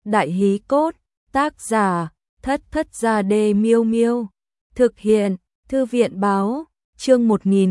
Đại hí cốt, tác giả, Thất Thất Gia Đê Miêu Miêu. Thực hiện, Thư viện báo, chương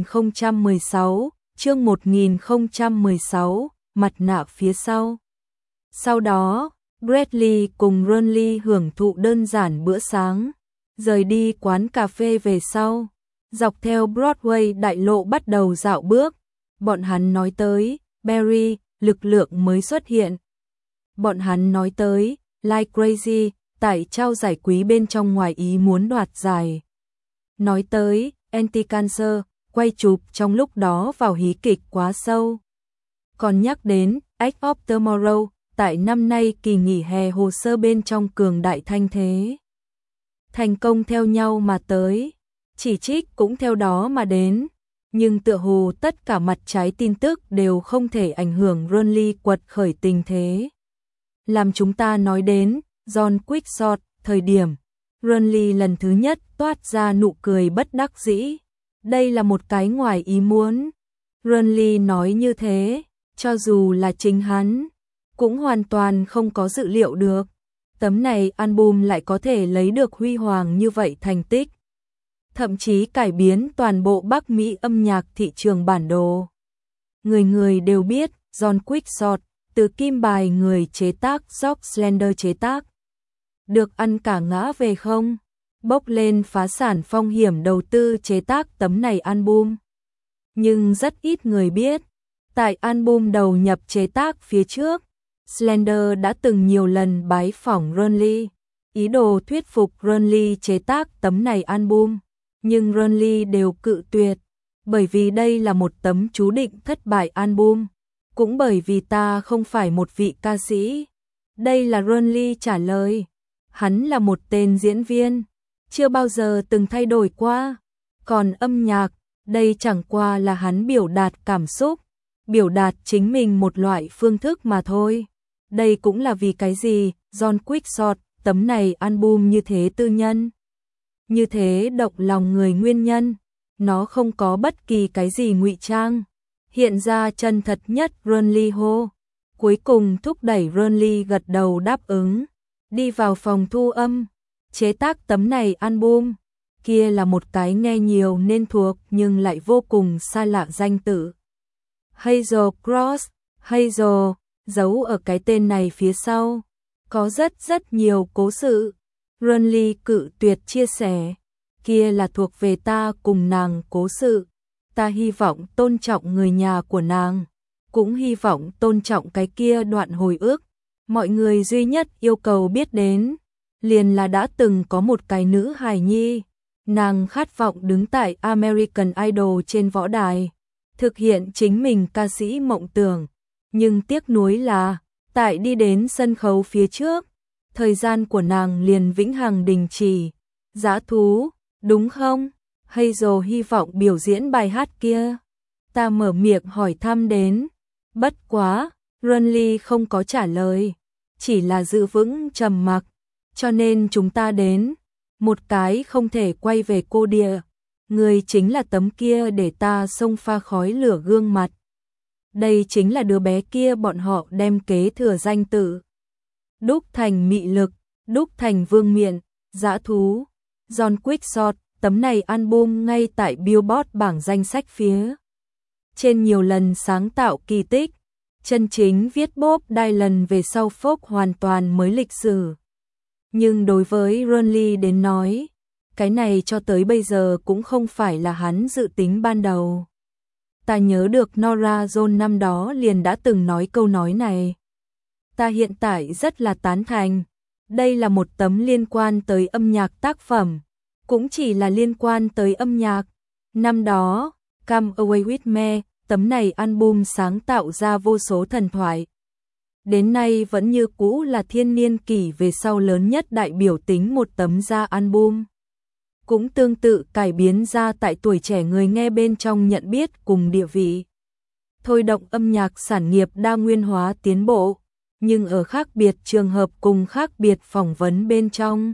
1016, mặt nạ phía sau. Sau đó, Bradley cùng Ronly hưởng thụ đơn giản bữa sáng, rời đi quán cà phê về sau, dọc theo Broadway đại lộ bắt đầu dạo bước. Bọn hắn nói tới, Barry, lực lượng mới xuất hiện. Bọn hắn nói tới, Like Crazy, tại trao giải quý bên trong ngoài ý muốn đoạt giải. Nói tới, Anti-Cancer, quay chụp trong lúc đó vào hí kịch quá sâu. Còn nhắc đến, Edge of Tomorrow, tại năm nay kỳ nghỉ hè hồ sơ bên trong cường đại thanh thế. Thành công theo nhau mà tới, chỉ trích cũng theo đó mà đến. Nhưng tựa hồ tất cả mặt trái tin tức đều không thể ảnh hưởng Ronly quật khởi tình thế. Làm chúng ta nói đến John Quickshot, thời điểm Ronly lần thứ nhất toát ra nụ cười bất đắc dĩ. Đây là một cái ngoài ý muốn. Ronly nói như thế, cho dù là chính hắn, cũng hoàn toàn không có dự liệu được. Tấm này album lại có thể lấy được huy hoàng như vậy thành tích. Thậm chí cải biến toàn bộ Bắc Mỹ âm nhạc thị trường bản đồ. Người người đều biết, John Quickshot, từ kim bài người chế tác George Slender chế tác. Được ăn cả ngã về không? Bốc lên phá sản phong hiểm đầu tư chế tác tấm này album. Nhưng rất ít người biết, tại album đầu nhập chế tác phía trước, Slender đã từng nhiều lần bái phỏng Ronly, ý đồ thuyết phục Ronly chế tác tấm này album. Nhưng Ronly đều cự tuyệt, bởi vì đây là một tấm chú định thất bại album, cũng bởi vì ta không phải một vị ca sĩ. Đây là Ronly trả lời, hắn là một tên diễn viên, chưa bao giờ từng thay đổi qua. Còn âm nhạc, đây chẳng qua là hắn biểu đạt cảm xúc, biểu đạt chính mình một loại phương thức mà thôi. Đây cũng là vì cái gì John Quickshot, tấm này album như thế tư nhân, như thế động lòng người nguyên nhân. Nó không có bất kỳ cái gì ngụy trang, hiện ra chân thật nhất. Ronly hô, cuối cùng thúc đẩy Ronly gật đầu đáp ứng, đi vào phòng thu âm, chế tác tấm này album. Kia là một cái nghe nhiều nên thuộc nhưng lại vô cùng xa lạ danh tự. Hazel Cross, Hazel, giấu ở cái tên này phía sau, có rất nhiều cố sự. Ronly cự tuyệt chia sẻ, kia là thuộc về ta cùng nàng cố sự. Ta hy vọng tôn trọng người nhà của nàng, cũng hy vọng tôn trọng cái kia đoạn hồi ức. Mọi người duy nhất yêu cầu biết đến, liền là đã từng có một cái nữ hài nhi. Nàng khát vọng đứng tại American Idol trên võ đài, thực hiện chính mình ca sĩ mộng tưởng. Nhưng tiếc nuối là, tại đi đến sân khấu phía trước, thời gian của nàng liền vĩnh hằng đình chỉ. Dã thú, đúng không? Hazel hy vọng biểu diễn bài hát kia. Ta mở miệng hỏi thăm đến. Bất quá, Ronly không có trả lời, chỉ là giữ vững trầm mặc. Cho nên chúng ta đến, một cái không thể quay về cô địa. Người chính là tấm kia để ta xông pha khói lửa gương mặt. Đây chính là đứa bé kia bọn họ đem kế thừa danh tự. Đúc thành mị lực, đúc thành vương miện, dã thú. John Quickshot, tấm này album ngay tại Billboard bảng danh sách phía trên nhiều lần sáng tạo kỳ tích. Chân chính viết Bob Dylan về sau folk hoàn toàn mới lịch sử. Nhưng đối với Ronly đến nói, cái này cho tới bây giờ cũng không phải là hắn dự tính ban đầu. Ta nhớ được Norah Jones năm đó liền đã từng nói câu nói này. Ta hiện tại rất là tán thành. Đây là một tấm liên quan tới âm nhạc tác phẩm, cũng chỉ là liên quan tới âm nhạc. Năm đó, Come Away With Me, tấm này album sáng tạo ra vô số thần thoại. Đến nay vẫn như cũ là thiên niên kỷ về sau lớn nhất đại biểu tính một tấm ra album. Cũng tương tự cải biến ra tại tuổi trẻ người nghe bên trong nhận biết cùng địa vị. Thôi động âm nhạc sản nghiệp đa nguyên hóa tiến bộ, nhưng ở khác biệt trường hợp cùng khác biệt phỏng vấn bên trong.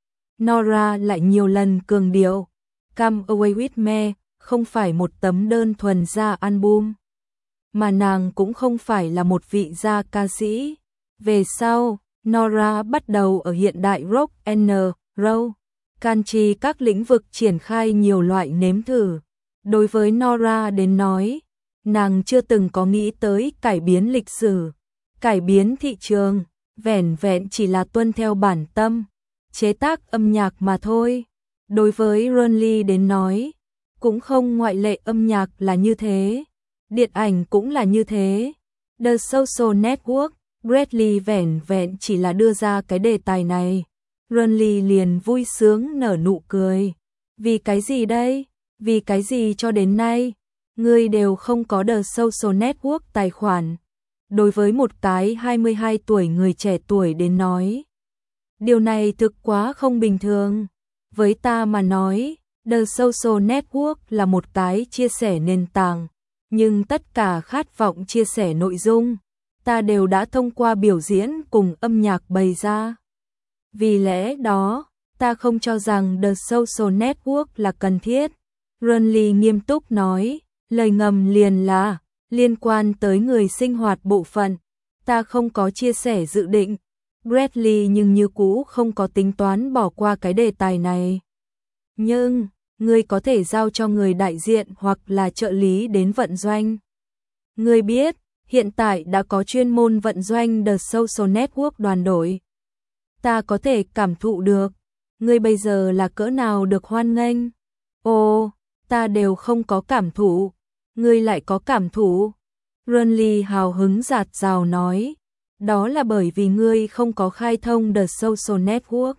Norah lại nhiều lần cường điệu, Come Away With Me không phải một tấm đơn thuần ra album, mà nàng cũng không phải là một vị gia ca sĩ. Về sau, Nora bắt đầu ở hiện đại rock and roll, country các lĩnh vực triển khai nhiều loại nếm thử. Đối với Nora đến nói, nàng chưa từng có nghĩ tới cải biến lịch sử, cải biến thị trường, vẻn vẹn chỉ là tuân theo bản tâm, chế tác âm nhạc mà thôi. Đối với Ronly đến nói, cũng không ngoại lệ, âm nhạc là như thế, điện ảnh cũng là như thế. The Social Network, Bradley vẻn vẹn chỉ là đưa ra cái đề tài này. Ronly liền vui sướng nở nụ cười. Vì cái gì đây? Vì cái gì cho đến nay ngươi đều không có The Social Network tài khoản? Đối với một cái 22 tuổi người trẻ tuổi đến nói, điều này thực quá không bình thường. Với ta mà nói, The Social Network là một cái chia sẻ nền tảng, nhưng tất cả khát vọng chia sẻ nội dung, ta đều đã thông qua biểu diễn cùng âm nhạc bày ra. Vì lẽ đó, ta không cho rằng The Social Network là cần thiết. Ronly nghiêm túc nói, lời ngầm liền là liên quan tới người sinh hoạt bộ phận, ta không có chia sẻ dự định. Bradley nhưng như cũ không có tính toán bỏ qua cái đề tài này. Nhưng, ngươi có thể giao cho người đại diện hoặc là trợ lý đến vận doanh. Ngươi biết, hiện tại đã có chuyên môn vận doanh The Social Network đoàn đội. Ta có thể cảm thụ được, ngươi bây giờ là cỡ nào được hoan nghênh. Ồ, ta đều không có cảm thụ, ngươi lại có cảm thụ. Ronly hào hứng dạt dào nói, đó là bởi vì ngươi không có khai thông The Social Network.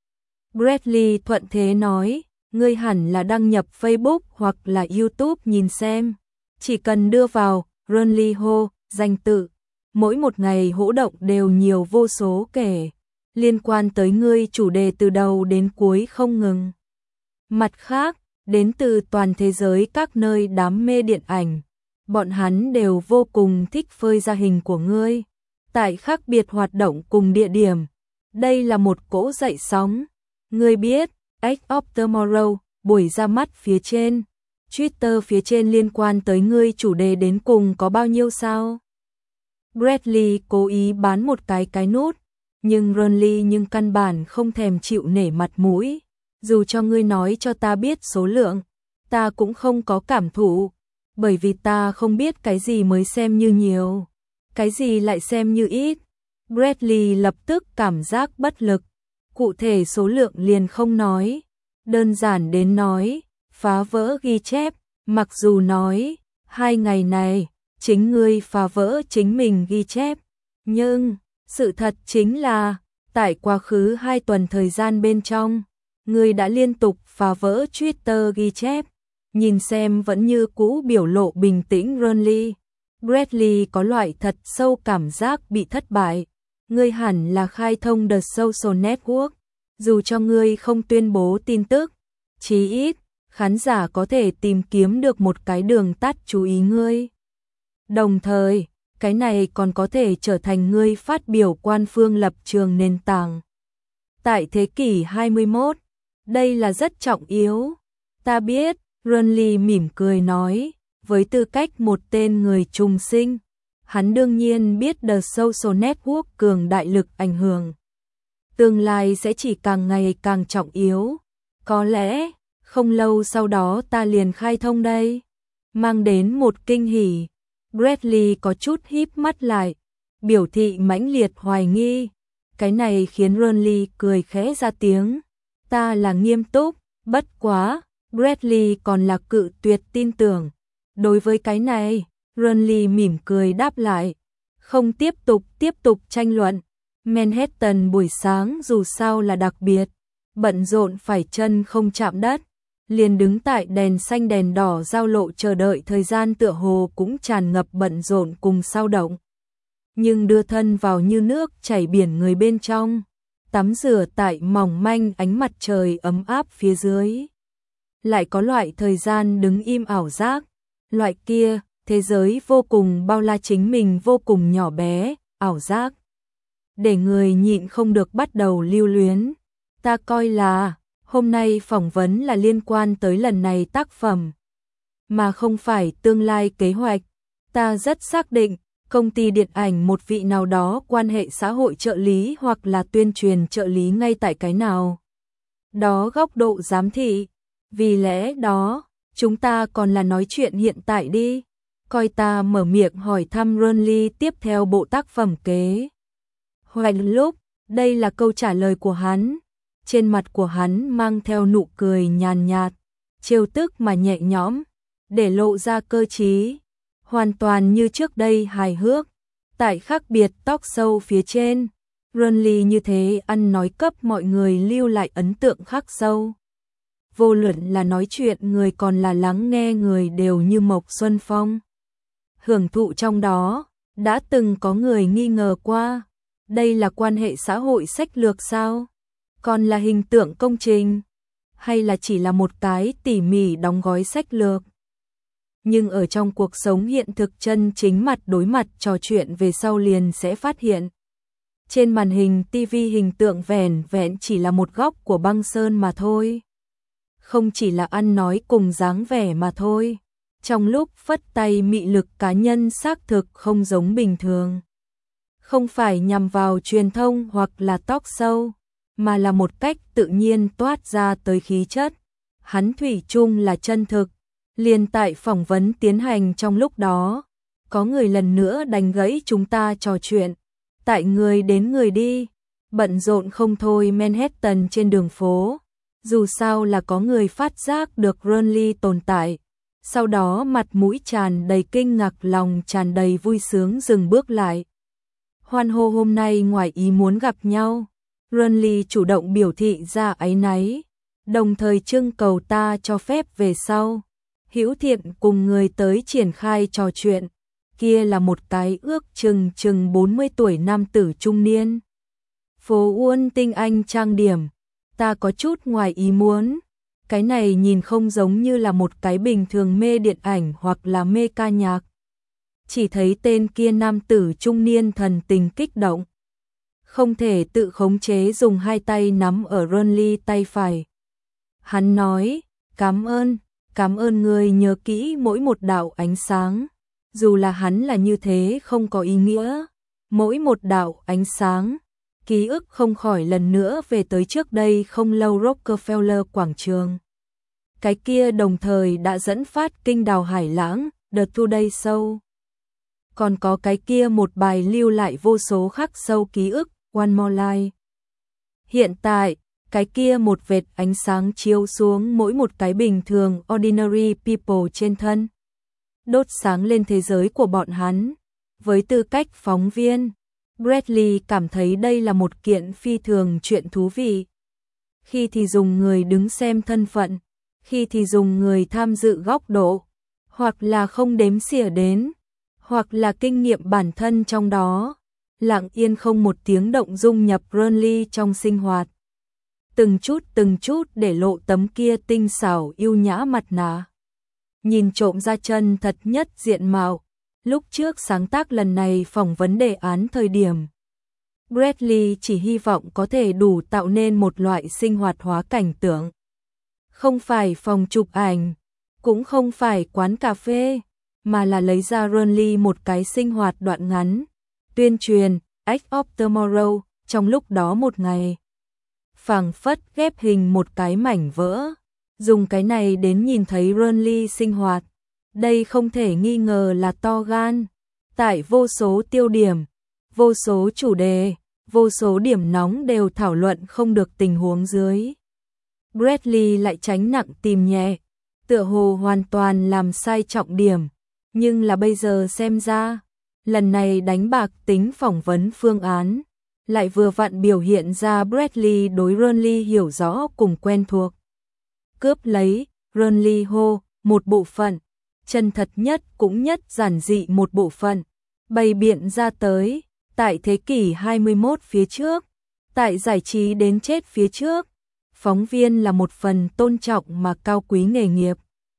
Bradley thuận thế nói, ngươi hẳn là đăng nhập Facebook hoặc là YouTube nhìn xem. Chỉ cần đưa vào Ronly Ho, danh tự, mỗi một ngày hỗ động đều nhiều vô số kể, liên quan tới ngươi chủ đề từ đầu đến cuối không ngừng. Mặt khác, đến từ toàn thế giới các nơi đam mê điện ảnh, bọn hắn đều vô cùng thích phơi ra hình của ngươi, tại khác biệt hoạt động cùng địa điểm. Đây là một cỗ dậy sóng. Ngươi biết, Edge of Tomorrow, buổi ra mắt phía trên, Twitter phía trên liên quan tới ngươi chủ đề đến cùng có bao nhiêu sao? Bradley cố ý bán một cái nút, nhưng Ronly nhưng căn bản không thèm chịu nể mặt mũi. Dù cho ngươi nói cho ta biết số lượng, ta cũng không có cảm thụ, bởi vì ta không biết cái gì mới xem như nhiều, cái gì lại xem như ít. Bradley lập tức cảm giác bất lực, cụ thể số lượng liền không nói, đơn giản đến nói, phá vỡ ghi chép, mặc dù nói, 2 ngày này, chính ngươi phá vỡ chính mình ghi chép, nhưng, sự thật chính là, tại quá khứ 2 tuần thời gian bên trong, ngươi đã liên tục phá vỡ Twitter ghi chép, nhìn xem vẫn như cũ biểu lộ bình tĩnh Ronly. Bradley có loại thật sâu cảm giác bị thất bại. Ngươi hẳn là khai thông The Social Network, dù cho ngươi không tuyên bố tin tức, chí ít, khán giả có thể tìm kiếm được một cái đường tắt chú ý ngươi. Đồng thời, cái này còn có thể trở thành ngươi phát biểu quan phương lập trường nền tảng. Tại thế kỷ 21, đây là rất trọng yếu. Ta biết, Ronly mỉm cười nói, với tư cách một tên người trùng sinh, hắn đương nhiên biết The Social Network cường đại lực ảnh hưởng. Tương lai sẽ chỉ càng ngày càng trọng yếu. Có lẽ, không lâu sau đó ta liền khai thông đây. Mang đến một kinh hỉ. Bradley có chút híp mắt lại, biểu thị mãnh liệt hoài nghi. Cái này khiến Ronly cười khẽ ra tiếng. Ta là nghiêm túc, bất quá, Bradley còn là cự tuyệt tin tưởng. Đối với cái này, Ronly mỉm cười đáp lại. Không tiếp tục tranh luận. Manhattan buổi sáng dù sao là đặc biệt, bận rộn phải chân không chạm đất. Liền đứng tại đèn xanh đèn đỏ giao lộ chờ đợi thời gian tựa hồ cũng tràn ngập bận rộn cùng sao động. Nhưng đưa thân vào như nước chảy biển người bên trong, tắm rửa tại mỏng manh ánh mặt trời ấm áp phía dưới. Lại có loại thời gian đứng im ảo giác, loại kia, thế giới vô cùng bao la chính mình vô cùng nhỏ bé, ảo giác. Để người nhịn không được bắt đầu lưu luyến. Ta coi là, hôm nay phỏng vấn là liên quan tới lần này tác phẩm, mà không phải tương lai kế hoạch. Ta rất xác định, công ty điện ảnh một vị nào đó quan hệ xã hội trợ lý hoặc là tuyên truyền trợ lý ngay tại cái nào đó góc độ giám thị. Vì lẽ đó, chúng ta còn là nói chuyện hiện tại đi. Coi ta mở miệng hỏi thăm Ronly tiếp theo bộ tác phẩm kế hoạch lúc, đây là câu trả lời của hắn. Trên mặt của hắn mang theo nụ cười nhàn nhạt, trêu tức mà nhẹ nhõm, để lộ ra cơ trí, hoàn toàn như trước đây hài hước. Tại khác biệt talk show phía trên, Ronly như thế ăn nói cấp mọi người lưu lại ấn tượng khắc sâu. Vô luận là nói chuyện người còn là lắng nghe người đều như Mộc Xuân Phong. Hưởng thụ trong đó, đã từng có người nghi ngờ qua, đây là quan hệ xã hội sách lược sao? Còn là hình tượng công trình? Hay là chỉ là một cái tỉ mỉ đóng gói sách lược? Nhưng ở trong cuộc sống hiện thực chân chính mặt đối mặt trò chuyện về sau liền sẽ phát hiện. Trên màn hình TV hình tượng vẻn vẹn chỉ là một góc của băng sơn mà thôi. Không chỉ là ăn nói cùng dáng vẻ mà thôi. Trong lúc phất tay mị lực cá nhân xác thực không giống bình thường. Không phải nhằm vào truyền thông hoặc là talk show, mà là một cách tự nhiên toát ra tới khí chất. Hắn thủy chung là chân thực. Liền tại phỏng vấn tiến hành trong lúc đó, có người lần nữa đánh gãy chúng ta trò chuyện. Tại người đến người đi, bận rộn không thôi Manhattan trên đường phố. Dù sao là có người phát giác được Ronly tồn tại. Sau đó mặt mũi tràn đầy kinh ngạc, lòng tràn đầy vui sướng dừng bước lại. Hoan hô hôm nay ngoài ý muốn gặp nhau. Ronly chủ động biểu thị ra áy náy, đồng thời trưng cầu ta cho phép về sau hữu thiện cùng người tới triển khai trò chuyện. Kia là một cái ước chừng 40 tuổi nam tử trung niên. Phố Uôn Tinh Anh trang điểm. Ta có chút ngoài ý muốn. Cái này nhìn không giống như là một cái bình thường mê điện ảnh hoặc là mê ca nhạc. Chỉ thấy tên kia nam tử trung niên thần tình kích động. Không thể tự khống chế dùng hai tay nắm ở Ronly tay phải. Hắn nói, cảm ơn người nhớ kỹ mỗi một đạo ánh sáng. Dù là hắn là như thế không có ý nghĩa. Mỗi một đạo ánh sáng, ký ức không khỏi lần nữa về tới trước đây không lâu Rockefeller quảng trường. Cái kia đồng thời đã dẫn phát kinh đào hải lãng, The Today Show. Còn có cái kia một bài lưu lại vô số khắc sâu ký ức, One More Life. Hiện tại, cái kia một vệt ánh sáng chiếu xuống mỗi một cái bình thường ordinary people trên thân. Đốt sáng lên thế giới của bọn hắn. Với tư cách phóng viên, Bradley cảm thấy đây là một kiện phi thường chuyện thú vị. Khi thì dùng người đứng xem thân phận, khi thì dùng người tham dự góc độ, hoặc là không đếm xỉa đến, hoặc là kinh nghiệm bản thân trong đó, lặng yên không một tiếng động dung nhập Ronly trong sinh hoạt. Từng chút để lộ tấm kia tinh xảo yêu nhã mặt nạ. Nhìn trộm ra chân thật nhất diện mạo. Lúc trước sáng tác lần này phỏng vấn đề án thời điểm, Bradley chỉ hy vọng có thể đủ tạo nên một loại sinh hoạt hóa cảnh tượng. Không phải phòng chụp ảnh, cũng không phải quán cà phê, mà là lấy ra Ronly một cái sinh hoạt đoạn ngắn, tuyên truyền, Act of Tomorrow, trong lúc đó một ngày. Phảng phất ghép hình một cái mảnh vỡ, dùng cái này đến nhìn thấy Ronly sinh hoạt. Đây không thể nghi ngờ là to gan. Tại vô số tiêu điểm, vô số chủ đề, vô số điểm nóng đều thảo luận không được tình huống dưới. Bradley lại tránh nặng tìm nhẹ, tựa hồ hoàn toàn làm sai trọng điểm. Nhưng là bây giờ xem ra, lần này đánh bạc tính phỏng vấn phương án, lại vừa vặn biểu hiện ra Bradley đối Ronly hiểu rõ cùng quen thuộc. Cướp lấy, Ronly hô, một bộ phận. Chân thật nhất cũng nhất giản dị một bộ phận, bày biện ra tới, tại thế kỷ 21 phía trước, tại giải trí đến chết phía trước, phóng viên là một phần tôn trọng mà cao quý nghề nghiệp.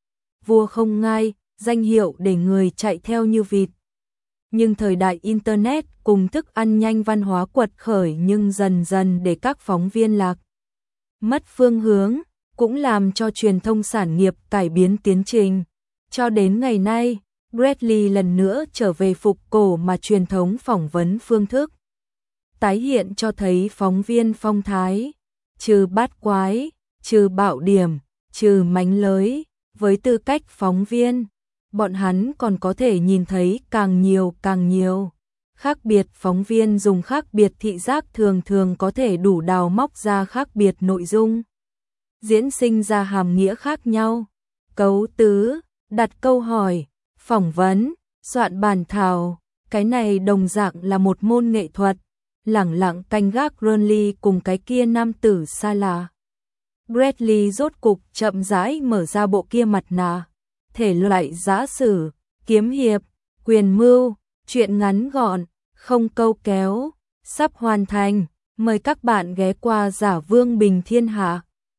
Vua không ngai, danh hiệu để người chạy theo như vịt. Nhưng thời đại Internet cùng thức ăn nhanh văn hóa quật khởi nhưng dần dần để các phóng viên lạc mất phương hướng, cũng làm cho truyền thông sản nghiệp cải biến tiến trình. Cho đến ngày nay, Bradley lần nữa trở về phục cổ mà truyền thống phỏng vấn phương thức. Tái hiện cho thấy phóng viên phong thái, trừ bát quái, trừ bạo điểm, trừ mánh lới, với tư cách phóng viên, bọn hắn còn có thể nhìn thấy càng nhiều. Khác biệt phóng viên dùng khác biệt thị giác thường thường có thể đủ đào móc ra khác biệt nội dung, diễn sinh ra hàm nghĩa khác nhau. Cấu tứ, đặt câu hỏi, phỏng vấn, soạn bản thảo, cái này đồng dạng là một môn nghệ thuật. Lẳng lặng canh gác Bradley cùng cái kia nam tử xa lạ. Bradley rốt cục chậm rãi mở ra bộ kia mặt nạ. Thể loại giã sử, kiếm hiệp, quyền mưu, truyện ngắn gọn, không câu kéo, sắp hoàn thành. Mời các bạn ghé qua Giả Vương Bình Thiên Hạ.